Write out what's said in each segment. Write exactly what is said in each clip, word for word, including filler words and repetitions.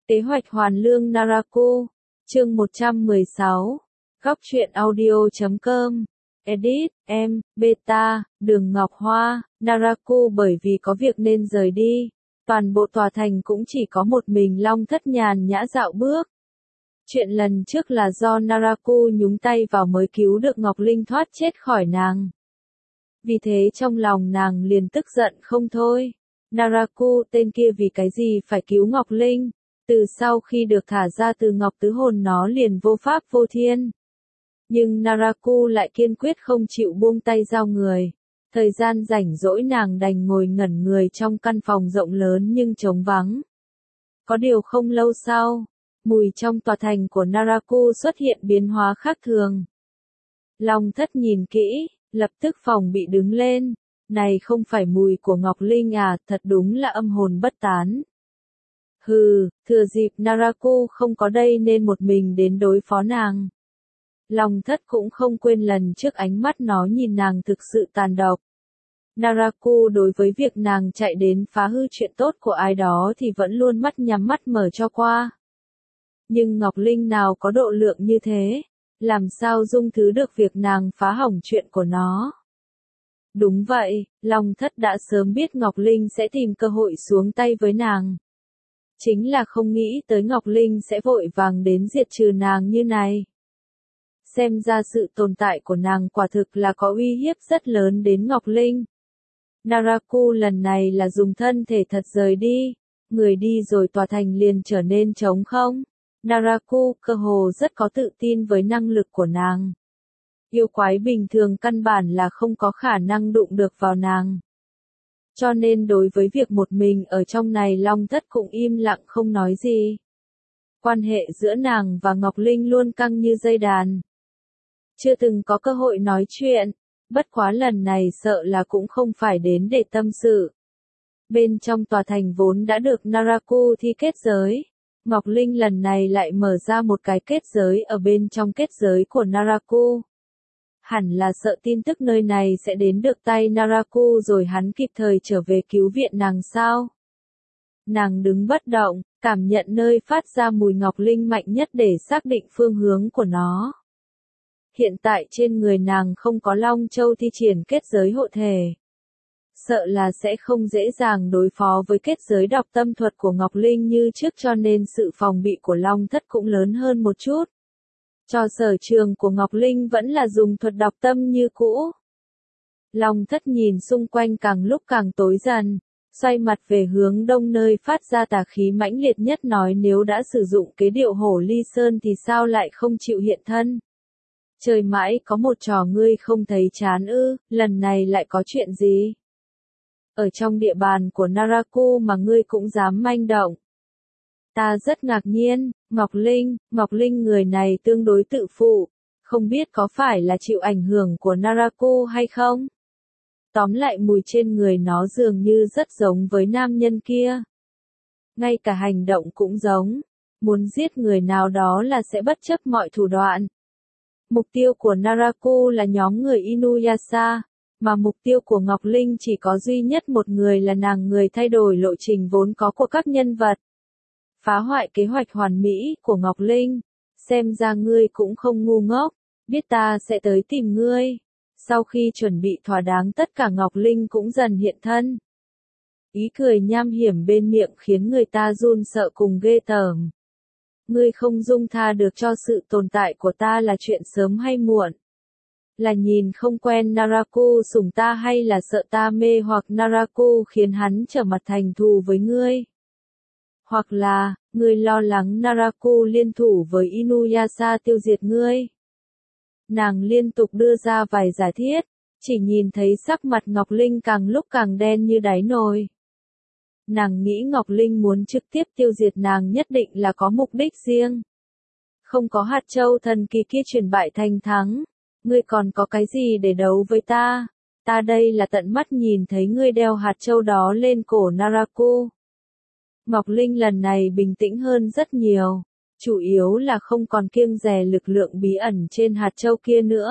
Kế hoạch hoàn lương Naraku, chương một trăm mười sáu, góc truyện audio chấm com, edit, em, beta, Đường Ngọc Hoa, Naraku bởi vì có việc nên rời đi. Toàn bộ tòa thành cũng chỉ có một mình Long Thất nhàn nhã dạo bước. Chuyện lần trước là do Naraku nhúng tay vào mới cứu được Ngọc Linh thoát chết khỏi nàng. Vì thế trong lòng nàng liền tức giận không thôi. Naraku tên kia vì cái gì phải cứu Ngọc Linh? Từ sau khi được thả ra từ Ngọc Tứ Hồn nó liền vô pháp vô thiên. Nhưng Naraku lại kiên quyết không chịu buông tay giao người. Thời gian rảnh rỗi nàng đành ngồi ngẩn người trong căn phòng rộng lớn nhưng trống vắng. Có điều không lâu sau, mùi trong tòa thành của Naraku xuất hiện biến hóa khác thường. Long Thất nhìn kỹ, lập tức phòng bị đứng lên. Này không phải mùi của Ngọc Linh à, thật đúng là âm hồn bất tán. Hừ, thừa dịp Naraku không có đây nên một mình đến đối phó nàng. Long Thất cũng không quên lần trước ánh mắt nó nhìn nàng thực sự tàn độc. Naraku đối với việc nàng chạy đến phá hư chuyện tốt của ai đó thì vẫn luôn mắt nhắm mắt mở cho qua. Nhưng Ngọc Linh nào có độ lượng như thế, làm sao dung thứ được việc nàng phá hỏng chuyện của nó. Đúng vậy, Long Thất đã sớm biết Ngọc Linh sẽ tìm cơ hội xuống tay với nàng. Chính là không nghĩ tới Ngọc Linh sẽ vội vàng đến diệt trừ nàng như này. Xem ra sự tồn tại của nàng quả thực là có uy hiếp rất lớn đến Ngọc Linh. Naraku lần này là dùng thân thể thật rời đi, người đi rồi tòa thành liền trở nên trống không. Naraku cơ hồ rất có tự tin với năng lực của nàng. Yêu quái bình thường căn bản là không có khả năng đụng được vào nàng. Cho nên đối với việc một mình ở trong này Long Thất cũng im lặng không nói gì. Quan hệ giữa nàng và Ngọc Linh luôn căng như dây đàn. Chưa từng có cơ hội nói chuyện, bất quá lần này sợ là cũng không phải đến để tâm sự. Bên trong tòa thành vốn đã được Naraku thi kết giới. Ngọc Linh lần này lại mở ra một cái kết giới ở bên trong kết giới của Naraku. Hẳn là sợ tin tức nơi này sẽ đến được tay Naraku rồi hắn kịp thời trở về cứu viện nàng sao. Nàng đứng bất động, cảm nhận nơi phát ra mùi Ngọc Linh mạnh nhất để xác định phương hướng của nó. Hiện tại trên người nàng không có Long Châu thi triển kết giới hộ thể. Sợ là sẽ không dễ dàng đối phó với kết giới đọc tâm thuật của Ngọc Linh như trước cho nên sự phòng bị của Long Thất cũng lớn hơn một chút. Cho sở trường của Ngọc Linh vẫn là dùng thuật đọc tâm như cũ. Long Thất nhìn xung quanh càng lúc càng tối dần, xoay mặt về hướng đông nơi phát ra tà khí mãnh liệt nhất nói nếu đã sử dụng kế điệu hổ ly sơn thì sao lại không chịu hiện thân. Trời mãi có một trò ngươi không thấy chán ư, lần này lại có chuyện gì? Ở trong địa bàn của Naraku mà ngươi cũng dám manh động. Ta rất ngạc nhiên, Ngọc Linh, Ngọc Linh người này tương đối tự phụ, không biết có phải là chịu ảnh hưởng của Naraku hay không? Tóm lại mùi trên người nó dường như rất giống với nam nhân kia. Ngay cả hành động cũng giống, muốn giết người nào đó là sẽ bất chấp mọi thủ đoạn. Mục tiêu của Naraku là nhóm người Inuyasha, mà mục tiêu của Ngọc Linh chỉ có duy nhất một người là nàng người thay đổi lộ trình vốn có của các nhân vật. Phá hoại kế hoạch hoàn mỹ của Ngọc Linh, xem ra ngươi cũng không ngu ngốc, biết ta sẽ tới tìm ngươi. Sau khi chuẩn bị thỏa đáng tất cả Ngọc Linh cũng dần hiện thân. Ý cười nham hiểm bên miệng khiến người ta run sợ cùng ghê tởm. Ngươi không dung tha được cho sự tồn tại của ta là chuyện sớm hay muộn. Là nhìn không quen Naraku sủng ta hay là sợ ta mê hoặc Naraku khiến hắn trở mặt thành thù với ngươi. Hoặc là, ngươi lo lắng Naraku liên thủ với Inuyasha tiêu diệt ngươi. Nàng liên tục đưa ra vài giả thiết, chỉ nhìn thấy sắc mặt Ngọc Linh càng lúc càng đen như đáy nồi. Nàng nghĩ Ngọc Linh muốn trực tiếp tiêu diệt nàng nhất định là có mục đích riêng. Không có hạt châu thần kỳ kia chuyển bại thành thắng, ngươi còn có cái gì để đấu với ta? Ta đây là tận mắt nhìn thấy ngươi đeo hạt châu đó lên cổ Naraku. Ngọc Linh lần này bình tĩnh hơn rất nhiều, chủ yếu là không còn kiêng dè lực lượng bí ẩn trên hạt châu kia nữa.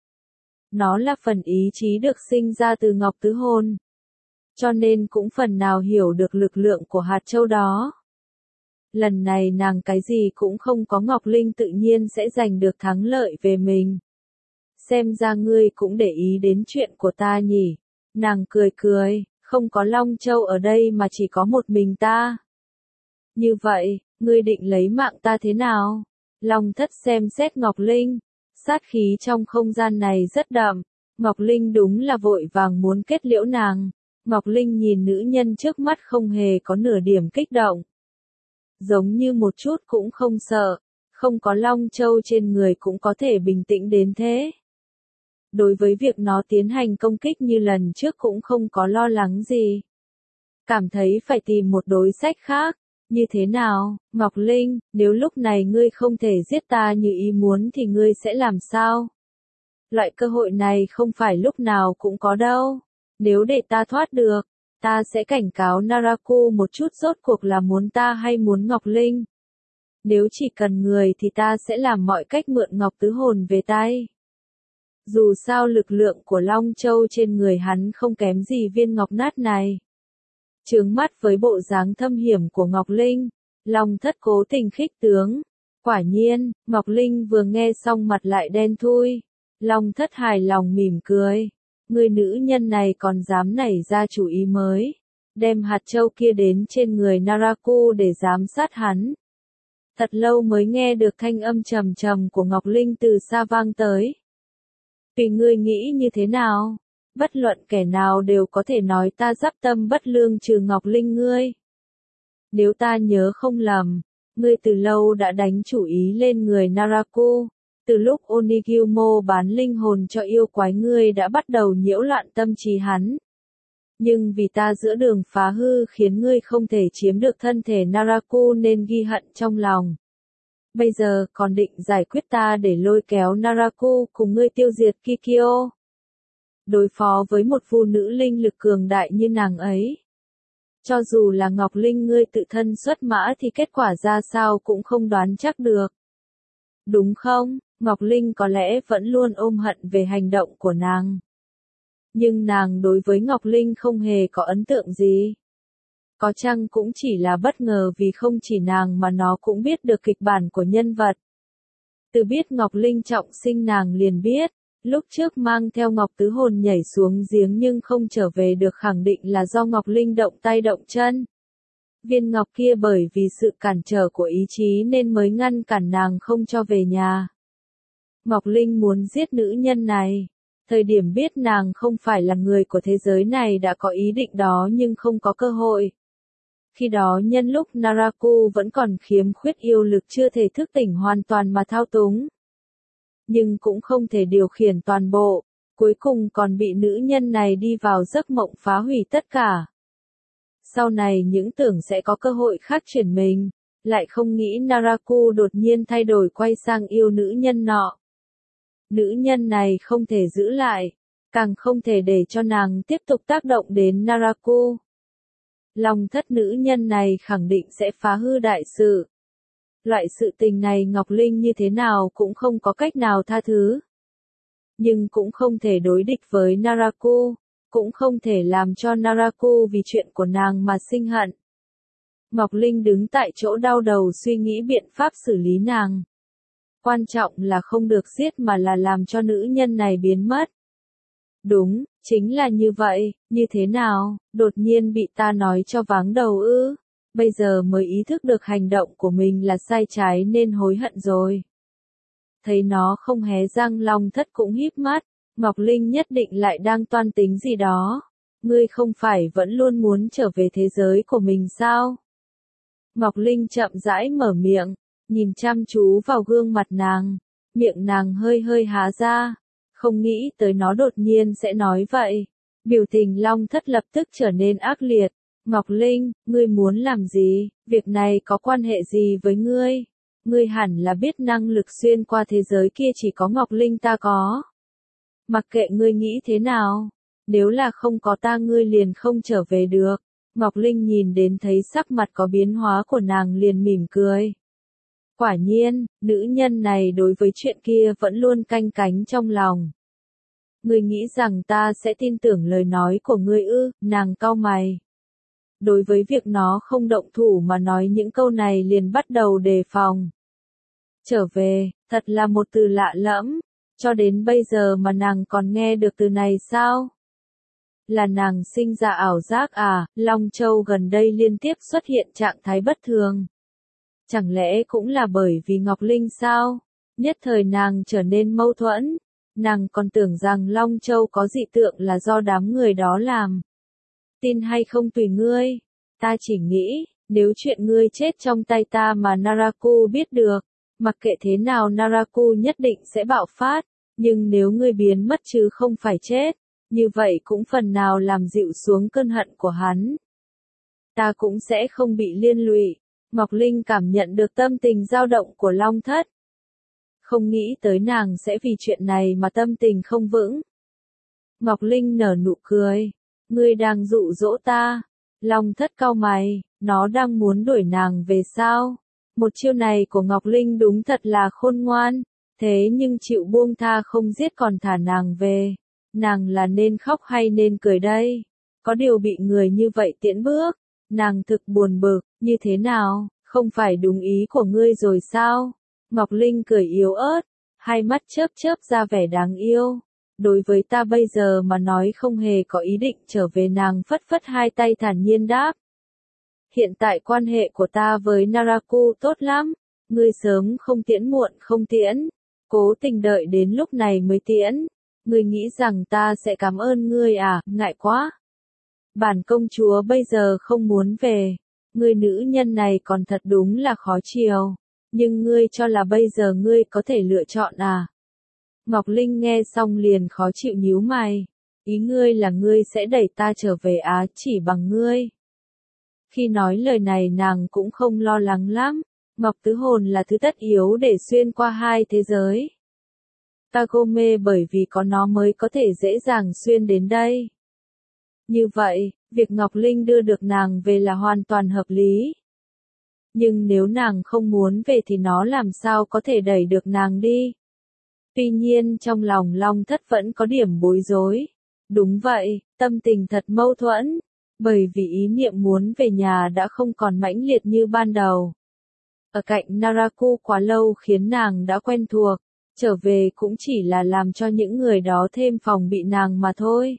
Nó là phần ý chí được sinh ra từ Ngọc Tứ Hồn, cho nên cũng phần nào hiểu được lực lượng của hạt châu đó. Lần này nàng cái gì cũng không có, Ngọc Linh tự nhiên sẽ giành được thắng lợi về mình. Xem ra ngươi cũng để ý đến chuyện của ta nhỉ. Nàng cười cười, không có Long Châu ở đây mà chỉ có một mình ta. Như vậy, ngươi định lấy mạng ta thế nào? Long Thất xem xét Ngọc Linh, sát khí trong không gian này rất đậm. Ngọc Linh đúng là vội vàng muốn kết liễu nàng. Ngọc Linh nhìn nữ nhân trước mắt không hề có nửa điểm kích động. Giống như một chút cũng không sợ, không có Long Châu trên người cũng có thể bình tĩnh đến thế. Đối với việc nó tiến hành công kích như lần trước cũng không có lo lắng gì. Cảm thấy phải tìm một đối sách khác. Như thế nào, Ngọc Linh, nếu lúc này ngươi không thể giết ta như ý muốn thì ngươi sẽ làm sao? Loại cơ hội này không phải lúc nào cũng có đâu. Nếu để ta thoát được, ta sẽ cảnh cáo Naraku một chút rốt cuộc là muốn ta hay muốn Ngọc Linh. Nếu chỉ cần người thì ta sẽ làm mọi cách mượn Ngọc Tứ Hồn về tay. Dù sao lực lượng của Long Châu trên người hắn không kém gì viên ngọc nát này. Trướng mắt với bộ dáng thâm hiểm của Ngọc Linh, Long Thất cố tình khích tướng. Quả nhiên, Ngọc Linh vừa nghe xong mặt lại đen thui. Long Thất hài lòng mỉm cười. Người nữ nhân này còn dám nảy ra chủ ý mới. Đem hạt châu kia đến trên người Naraku để giám sát hắn. Thật lâu mới nghe được thanh âm trầm trầm của Ngọc Linh từ xa vang tới. Vì ngươi nghĩ như thế nào? Bất luận kẻ nào đều có thể nói ta giáp tâm bất lương trừ Ngọc Linh ngươi. Nếu ta nhớ không lầm, ngươi từ lâu đã đánh chủ ý lên người Naraku. Từ lúc Onigyumo bán linh hồn cho yêu quái ngươi đã bắt đầu nhiễu loạn tâm trí hắn. Nhưng vì ta giữa đường phá hư khiến ngươi không thể chiếm được thân thể Naraku nên ghi hận trong lòng. Bây giờ còn định giải quyết ta để lôi kéo Naraku cùng ngươi tiêu diệt Kikyo. Đối phó với một phụ nữ linh lực cường đại như nàng ấy. Cho dù là Ngọc Linh ngươi tự thân xuất mã thì kết quả ra sao cũng không đoán chắc được. Đúng không? Ngọc Linh có lẽ vẫn luôn ôm hận về hành động của nàng. Nhưng nàng đối với Ngọc Linh không hề có ấn tượng gì. Có chăng cũng chỉ là bất ngờ vì không chỉ nàng mà nó cũng biết được kịch bản của nhân vật. Từ biết Ngọc Linh trọng sinh nàng liền biết, lúc trước mang theo Ngọc Tứ Hồn nhảy xuống giếng nhưng không trở về được khẳng định là do Ngọc Linh động tay động chân. Viên ngọc kia bởi vì sự cản trở của ý chí nên mới ngăn cản nàng không cho về nhà. Ngọc Linh muốn giết nữ nhân này. Thời điểm biết nàng không phải là người của thế giới này đã có ý định đó nhưng không có cơ hội. Khi đó nhân lúc Naraku vẫn còn khiếm khuyết yêu lực chưa thể thức tỉnh hoàn toàn mà thao túng. Nhưng cũng không thể điều khiển toàn bộ, cuối cùng còn bị nữ nhân này đi vào giấc mộng phá hủy tất cả. Sau này những tưởng sẽ có cơ hội khác chuyển mình, lại không nghĩ Naraku đột nhiên thay đổi quay sang yêu nữ nhân nọ. Nữ nhân này không thể giữ lại, càng không thể để cho nàng tiếp tục tác động đến Naraku. Lòng thất nữ nhân này khẳng định sẽ phá hư đại sự. Loại sự tình này Ngọc Linh như thế nào cũng không có cách nào tha thứ. Nhưng cũng không thể đối địch với Naraku, cũng không thể làm cho Naraku vì chuyện của nàng mà sinh hận. Ngọc Linh đứng tại chỗ đau đầu suy nghĩ biện pháp xử lý nàng. Quan trọng là không được giết mà là làm cho nữ nhân này biến mất. Đúng, chính là như vậy, như thế nào, đột nhiên bị ta nói cho váng đầu ư, bây giờ mới ý thức được hành động của mình là sai trái nên hối hận rồi. Thấy nó không hé răng Long Thất cũng híp mắt, Ngọc Linh nhất định lại đang toan tính gì đó. Ngươi không phải vẫn luôn muốn trở về thế giới của mình sao? Ngọc Linh chậm rãi mở miệng, nhìn chăm chú vào gương mặt nàng, miệng nàng hơi hơi há ra, không nghĩ tới nó đột nhiên sẽ nói vậy. Biểu tình Long Thất lập tức trở nên ác liệt. Ngọc Linh, ngươi muốn làm gì? Việc này có quan hệ gì với ngươi? Ngươi hẳn là biết năng lực xuyên qua thế giới kia chỉ có Ngọc Linh ta có. Mặc kệ ngươi nghĩ thế nào, nếu là không có ta ngươi liền không trở về được. Ngọc Linh nhìn đến thấy sắc mặt có biến hóa của nàng liền mỉm cười. Quả nhiên, nữ nhân này đối với chuyện kia vẫn luôn canh cánh trong lòng. Ngươi nghĩ rằng ta sẽ tin tưởng lời nói của ngươi ư? Nàng cau mày. đối với việc nó không động thủ mà nói những câu này liền bắt đầu đề phòng. Trở về, thật là một từ lạ lẫm, cho đến bây giờ mà nàng còn nghe được từ này sao? Là nàng sinh ra ảo giác à, Long Châu gần đây liên tiếp xuất hiện trạng thái bất thường. Chẳng lẽ cũng là bởi vì Ngọc Linh sao? Nhất thời nàng trở nên mâu thuẫn, nàng còn tưởng rằng Long Châu có dị tượng là do đám người đó làm. Tin hay không tùy ngươi, ta chỉ nghĩ, nếu chuyện ngươi chết trong tay ta mà Naraku biết được, mặc kệ thế nào Naraku nhất định sẽ bạo phát, nhưng nếu ngươi biến mất chứ không phải chết, như vậy cũng phần nào làm dịu xuống cơn hận của hắn. Ta cũng sẽ không bị liên lụy. Ngọc Linh cảm nhận được tâm tình dao động của Long Thất. Không nghĩ tới nàng sẽ vì chuyện này mà tâm tình không vững. Ngọc Linh nở nụ cười. Ngươi đang dụ dỗ ta. Long Thất cau mày, nó đang muốn đuổi nàng về sao? Một chiêu này của Ngọc Linh đúng thật là khôn ngoan, thế nhưng chịu buông tha không giết còn thả nàng về. Nàng là nên khóc hay nên cười đây? Có điều bị người như vậy tiễn bước, nàng thực buồn bực, như thế nào, không phải đúng ý của ngươi rồi sao? Ngọc Linh cười yếu ớt, hai mắt chớp chớp ra vẻ đáng yêu. Đối với ta bây giờ mà nói không hề có ý định trở về, nàng phất phất hai tay thản nhiên đáp. Hiện tại quan hệ của ta với Naraku tốt lắm, ngươi sớm không tiễn muộn không tiễn, cố tình đợi đến lúc này mới tiễn. Ngươi nghĩ rằng ta sẽ cảm ơn ngươi à, ngại quá. Bản công chúa bây giờ không muốn về, ngươi nữ nhân này còn thật đúng là khó chiều, nhưng ngươi cho là bây giờ ngươi có thể lựa chọn à? Ngọc Linh nghe xong liền khó chịu nhíu mày, ý ngươi là ngươi sẽ đẩy ta trở về Á chỉ bằng ngươi. Khi nói lời này nàng cũng không lo lắng lắm, Ngọc Tứ Hồn là thứ tất yếu để xuyên qua hai thế giới. Kagome bởi vì có nó mới có thể dễ dàng xuyên đến đây. Như vậy, việc Ngọc Linh đưa được nàng về là hoàn toàn hợp lý. Nhưng nếu nàng không muốn về thì nó làm sao có thể đẩy được nàng đi? Tuy nhiên trong lòng Long Thất vẫn có điểm bối rối. Đúng vậy, tâm tình thật mâu thuẫn, bởi vì ý niệm muốn về nhà đã không còn mãnh liệt như ban đầu. Ở cạnh Naraku quá lâu khiến nàng đã quen thuộc, trở về cũng chỉ là làm cho những người đó thêm phòng bị nàng mà thôi.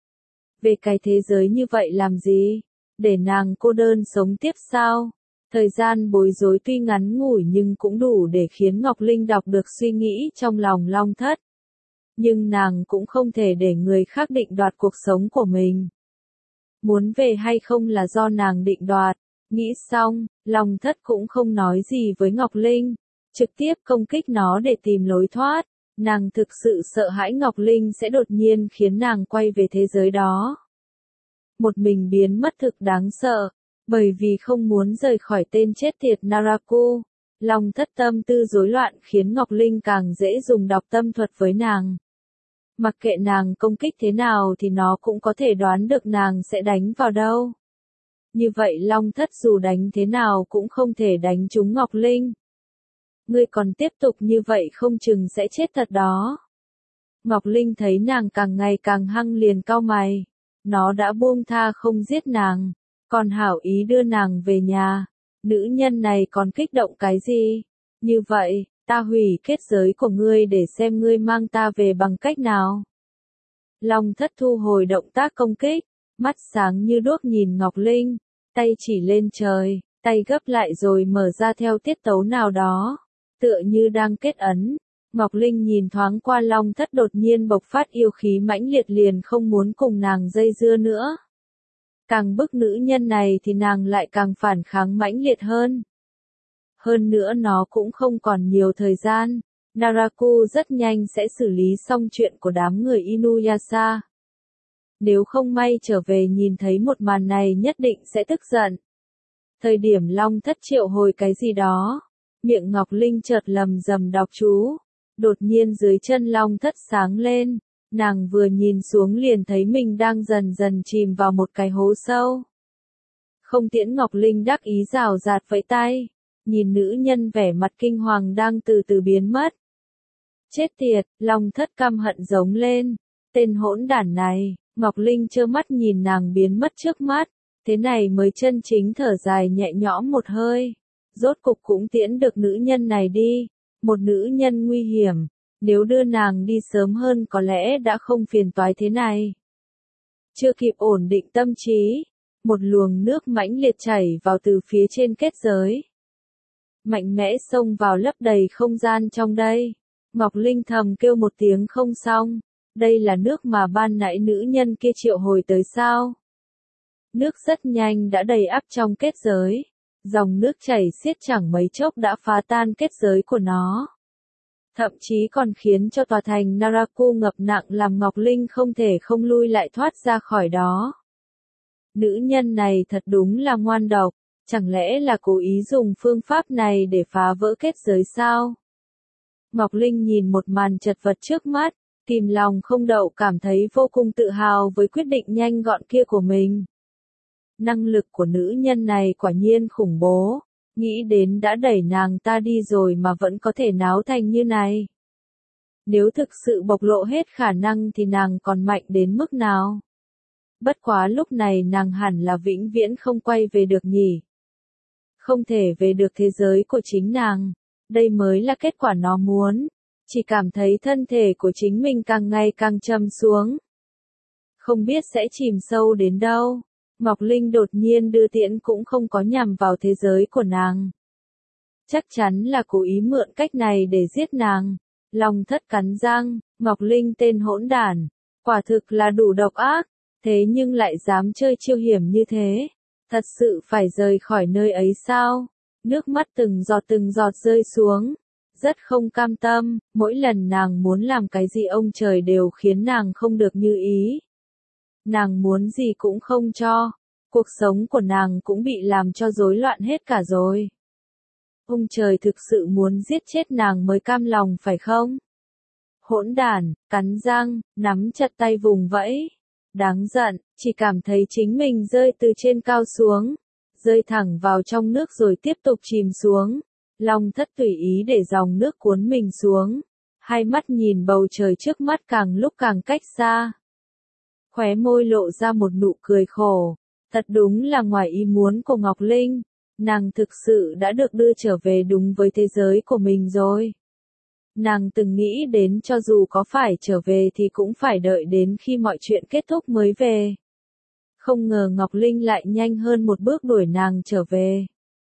Về cái thế giới như vậy làm gì? Để nàng cô đơn sống tiếp sao? Thời gian bối rối tuy ngắn ngủi nhưng cũng đủ để khiến Ngọc Linh đọc được suy nghĩ trong lòng Long Thất. Nhưng nàng cũng không thể để người khác định đoạt cuộc sống của mình. Muốn về hay không là do nàng định đoạt. Nghĩ xong, Long Thất cũng không nói gì với Ngọc Linh, trực tiếp công kích nó để tìm lối thoát. Nàng thực sự sợ hãi Ngọc Linh sẽ đột nhiên khiến nàng quay về thế giới đó. Một mình biến mất thực đáng sợ, bởi vì không muốn rời khỏi tên chết tiệt Naraku. Long Thất tâm tư rối loạn khiến Ngọc Linh càng dễ dùng đọc tâm thuật với nàng. Mặc kệ nàng công kích thế nào thì nó cũng có thể đoán được nàng sẽ đánh vào đâu. Như vậy Long Thất dù đánh thế nào cũng không thể đánh trúng Ngọc Linh. Ngươi còn tiếp tục như vậy không chừng sẽ chết thật đó. Ngọc Linh thấy nàng càng ngày càng hăng liền cau mày. Nó đã buông tha không giết nàng, còn hảo ý đưa nàng về nhà. Nữ nhân này còn kích động cái gì? Như vậy, ta hủy kết giới của ngươi để xem ngươi mang ta về bằng cách nào. Long Thất thu hồi động tác công kích, mắt sáng như đuốc nhìn Ngọc Linh, tay chỉ lên trời, tay gấp lại rồi mở ra theo tiết tấu nào đó, tựa như đang kết ấn. Ngọc Linh nhìn thoáng qua Long Thất đột nhiên bộc phát yêu khí mãnh liệt liền không muốn cùng nàng dây dưa nữa. Càng bức nữ nhân này thì nàng lại càng phản kháng mãnh liệt hơn. Hơn nữa nó cũng không còn nhiều thời gian, Naraku rất nhanh sẽ xử lý xong chuyện của đám người Inuyasha. Nếu không may trở về nhìn thấy một màn này nhất định sẽ tức giận. Thời điểm Long Thất triệu hồi cái gì đó, miệng Ngọc Linh chợt lầm rầm đọc chú. Đột nhiên dưới chân Long Thất sáng lên, nàng vừa nhìn xuống liền thấy mình đang dần dần chìm vào một cái hố sâu. Không tiễn Ngọc Linh đắc ý rào rạt vẫy tay, nhìn nữ nhân vẻ mặt kinh hoàng đang từ từ biến mất. Chết tiệt, Long Thất căm hận giống lên, tên hỗn đản này. Ngọc Linh trơ mắt nhìn nàng biến mất trước mắt, Thế này mới chân chính thở dài nhẹ nhõm một hơi. Rốt cục cũng tiễn được nữ nhân này đi. Một nữ nhân nguy hiểm. Nếu đưa nàng đi sớm hơn có lẽ đã không phiền toái thế này. Chưa kịp ổn định tâm trí. Một luồng nước mãnh liệt chảy vào từ phía trên kết giới. Mạnh mẽ xông vào lấp đầy không gian trong đây. Ngọc Linh thầm kêu một tiếng không xong. Đây là nước mà ban nãy nữ nhân kia triệu hồi tới sao? Nước rất nhanh đã đầy ắp trong kết giới. Dòng nước chảy xiết chẳng mấy chốc đã phá tan kết giới của nó. Thậm chí còn khiến cho tòa thành Naraku ngập nặng làm Ngọc Linh không thể không lui lại thoát ra khỏi đó. Nữ nhân này thật đúng là ngoan độc. Chẳng lẽ là cố ý dùng phương pháp này để phá vỡ kết giới sao? Ngọc Linh nhìn một màn chật vật trước mắt, kìm lòng không đậu cảm thấy vô cùng tự hào với quyết định nhanh gọn kia của mình. Năng lực của nữ nhân này quả nhiên khủng bố, nghĩ đến đã đẩy nàng ta đi rồi mà vẫn có thể náo thành như này. Nếu thực sự bộc lộ hết khả năng thì nàng còn mạnh đến mức nào? Bất quá lúc này nàng hẳn là vĩnh viễn không quay về được nhỉ. Không thể về được thế giới của chính nàng. Đây mới là kết quả nó muốn. Chỉ cảm thấy thân thể của chính mình càng ngày càng châm xuống. Không biết sẽ chìm sâu đến đâu. Ngọc Linh đột nhiên đưa tiễn cũng không có nhằm vào thế giới của nàng. Chắc chắn là cố ý mượn cách này để giết nàng. Lòng thất cắn răng, Ngọc Linh tên hỗn đản. Quả thực là đủ độc ác. Thế nhưng lại dám chơi chiêu hiểm như thế. Thật sự phải rời khỏi nơi ấy sao? Nước mắt từng giọt từng giọt rơi xuống. Rất không cam tâm, mỗi lần nàng muốn làm cái gì ông trời đều khiến nàng không được như ý. Nàng muốn gì cũng không cho. Cuộc sống của nàng cũng bị làm cho rối loạn hết cả rồi. Ông trời thực sự muốn giết chết nàng mới cam lòng phải không? Hỗn đản, cắn răng, nắm chặt tay vùng vẫy. Đáng giận, chỉ cảm thấy chính mình rơi từ trên cao xuống. Rơi thẳng vào trong nước rồi tiếp tục chìm xuống. Long thất tùy ý để dòng nước cuốn mình xuống. Hai mắt nhìn bầu trời trước mắt càng lúc càng cách xa. Khóe môi lộ ra một nụ cười khổ. Thật đúng là ngoài ý muốn của Ngọc Linh. Nàng thực sự đã được đưa trở về đúng với thế giới của mình rồi. Nàng từng nghĩ đến cho dù có phải trở về thì cũng phải đợi đến khi mọi chuyện kết thúc mới về. Không ngờ Ngọc Linh lại nhanh hơn một bước đuổi nàng trở về.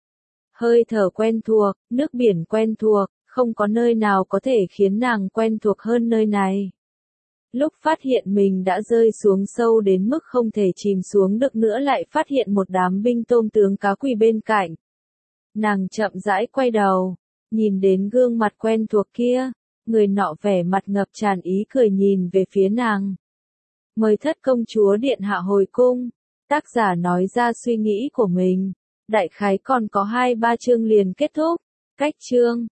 Hơi thở quen thuộc, nước biển quen thuộc, không có nơi nào có thể khiến nàng quen thuộc hơn nơi này. Lúc phát hiện mình đã rơi xuống sâu đến mức không thể chìm xuống được nữa lại phát hiện một đám binh tôm tướng cá quỳ bên cạnh. Nàng chậm rãi quay đầu, nhìn đến gương mặt quen thuộc kia, người nọ vẻ mặt ngập tràn ý cười nhìn về phía nàng. Mời thất công chúa điện hạ hồi cung, tác giả nói ra suy nghĩ của mình, đại khái còn có hai ba chương liền kết thúc, cách chương.